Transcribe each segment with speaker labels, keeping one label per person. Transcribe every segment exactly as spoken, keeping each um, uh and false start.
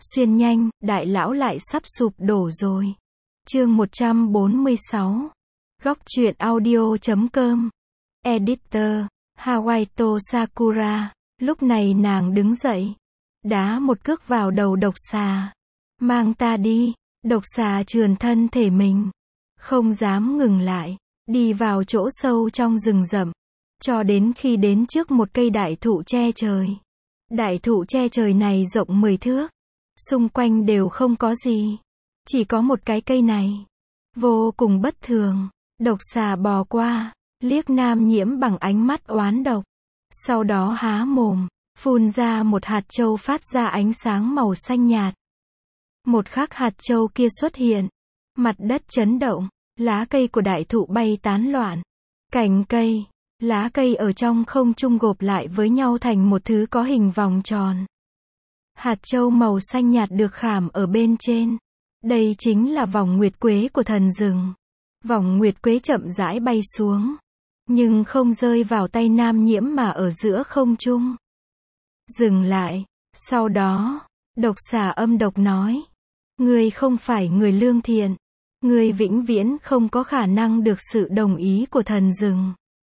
Speaker 1: Xuyên nhanh, đại lão lại sắp sụp đổ rồi. Chương một trăm bốn mươi sáu. Góc truyện audio.com. Editor, Hawaito Sakura. Lúc này nàng đứng dậy, đá một cước vào đầu độc xà. Mang ta đi. Độc xà trườn thân thể mình, không dám ngừng lại, đi vào chỗ sâu trong rừng rậm, cho đến khi đến trước một cây đại thụ che trời. Đại thụ che trời này rộng mười thước, xung quanh đều không có gì, chỉ có một cái cây này, vô cùng bất thường. Độc xà bò qua, liếc Nam Nhiễm bằng ánh mắt oán độc, sau đó há mồm, phun ra một hạt châu phát ra ánh sáng màu xanh nhạt. Một khắc hạt châu kia xuất hiện, mặt đất chấn động, lá cây của đại thụ bay tán loạn, cành cây, lá cây ở trong không trung gộp lại với nhau thành một thứ có hình vòng tròn. Hạt châu màu xanh nhạt được khảm ở bên trên. Đây chính là vòng nguyệt quế của thần rừng. Vòng nguyệt quế chậm rãi bay xuống, nhưng không rơi vào tay Nam Nhiễm mà ở giữa không trung. Dừng lại, sau đó, độc xà âm độc nói. Ngươi không phải người lương thiện. Ngươi vĩnh viễn không có khả năng được sự đồng ý của thần rừng.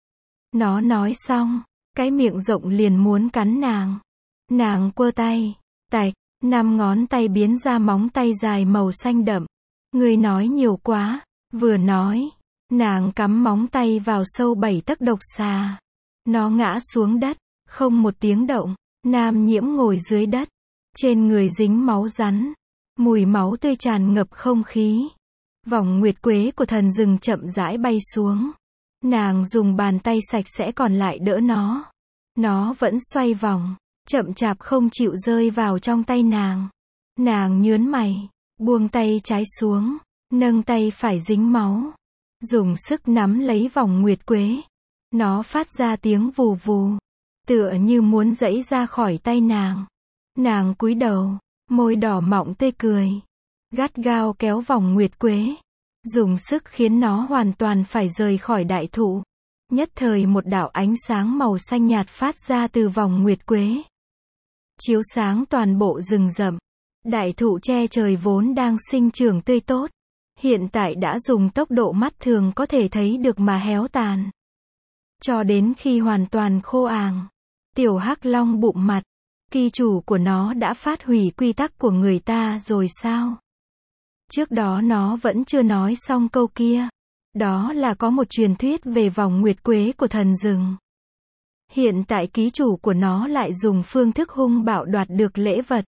Speaker 1: Nó nói xong, cái miệng rộng liền muốn cắn nàng. Nàng quơ tay, tạch, năm ngón tay biến ra móng tay dài màu xanh đậm. Ngươi nói nhiều quá. Vừa nói, nàng cắm móng tay vào sâu bảy tấc độc xà. Nó ngã xuống đất, không một tiếng động. Nam Nhiễm ngồi dưới đất, trên người dính máu rắn. Mùi máu tươi tràn ngập không khí. Vòng nguyệt quế của thần rừng chậm rãi bay xuống. Nàng dùng bàn tay sạch sẽ còn lại đỡ nó. Nó vẫn xoay vòng, chậm chạp không chịu rơi vào trong tay nàng. Nàng nhớn mày, buông tay trái xuống, nâng tay phải dính máu, dùng sức nắm lấy vòng nguyệt quế. Nó phát ra tiếng vù vù, tựa như muốn giãy ra khỏi tay nàng. Nàng cúi đầu, môi đỏ mọng tươi cười, gắt gao kéo vòng nguyệt quế, dùng sức khiến nó hoàn toàn phải rời khỏi đại thụ. Nhất thời một đạo ánh sáng màu xanh nhạt phát ra từ vòng nguyệt quế, chiếu sáng toàn bộ rừng rậm. Đại thụ che trời vốn đang sinh trưởng tươi tốt, hiện tại đã dùng tốc độ mắt thường có thể thấy được mà héo tàn, cho đến khi hoàn toàn khô àng. Tiểu Hắc Long bụng mặt, kỳ chủ của nó đã phát hủy quy tắc của người ta rồi sao? Trước đó nó vẫn chưa nói xong câu kia. Đó là có một truyền thuyết về vòng nguyệt quế của thần rừng. Hiện tại ký chủ của nó lại dùng phương thức hung bạo đoạt được lễ vật.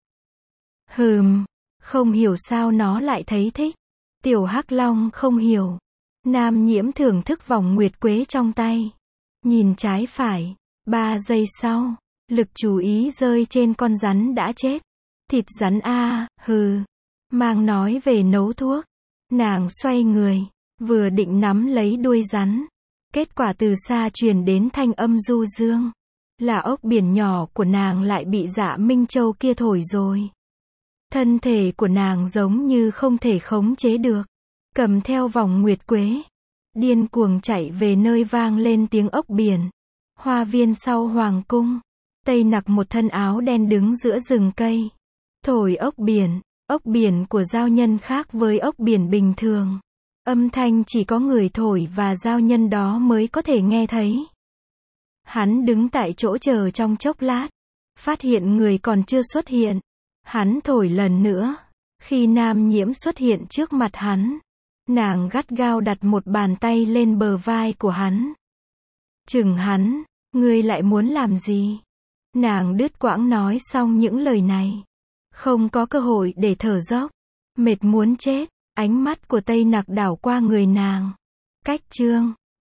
Speaker 1: Hừm, không hiểu sao nó lại thấy thích. Tiểu Hắc Long không hiểu. Nam Nhiễm thưởng thức vòng nguyệt quế trong tay, nhìn trái phải. Ba giây sau, lực chú ý rơi trên con rắn đã chết. Thịt rắn a, hừ. Mang nói về nấu thuốc. Nàng xoay người, vừa định nắm lấy đuôi rắn. Kết quả từ xa truyền đến thanh âm du dương. Là ốc biển nhỏ của nàng lại bị Dạ Minh Châu kia thổi rồi. Thân thể của nàng giống như không thể khống chế được, cầm theo vòng nguyệt quế, điên cuồng chạy về nơi vang lên tiếng ốc biển. Hoa viên sau hoàng cung. Tây Nặc một thân áo đen đứng giữa rừng cây, thổi ốc biển. Ốc biển của giao nhân khác với ốc biển bình thường. Âm thanh chỉ có người thổi và giao nhân đó mới có thể nghe thấy. Hắn đứng tại chỗ chờ trong chốc lát, phát hiện người còn chưa xuất hiện. Hắn thổi lần nữa. Khi Nam Nhiễm xuất hiện trước mặt hắn, nàng gắt gao đặt một bàn tay lên bờ vai của hắn. Chừng hắn, ngươi lại muốn làm gì? Nàng đứt quãng nói xong những lời này, không có cơ hội để thở dốc, mệt muốn chết. Ánh mắt của Tây Nặc đảo qua người nàng. Cách chương